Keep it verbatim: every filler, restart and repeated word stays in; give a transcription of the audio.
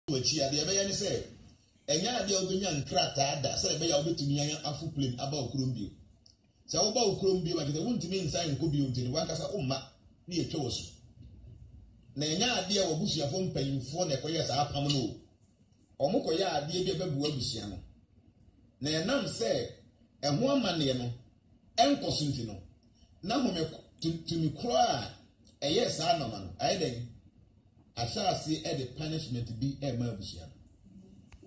wachi ade ebe ya ni say enya ade odunya nkrata da say ebe ya obetumi yan afu plane aba okurom bio say wo ba okurom bio ma kete wuntimi nsan nko bio ntini wankasa umma ni etwa wosu na enya ade a wobusuafo mpanyimfo na ekoye sa apam no omokoya ade bi bebu abusua no na enam say eho amane no enkoso ntino na home tumi kura eye sa anoma no ayeden asase e the punishment bi e ma abusua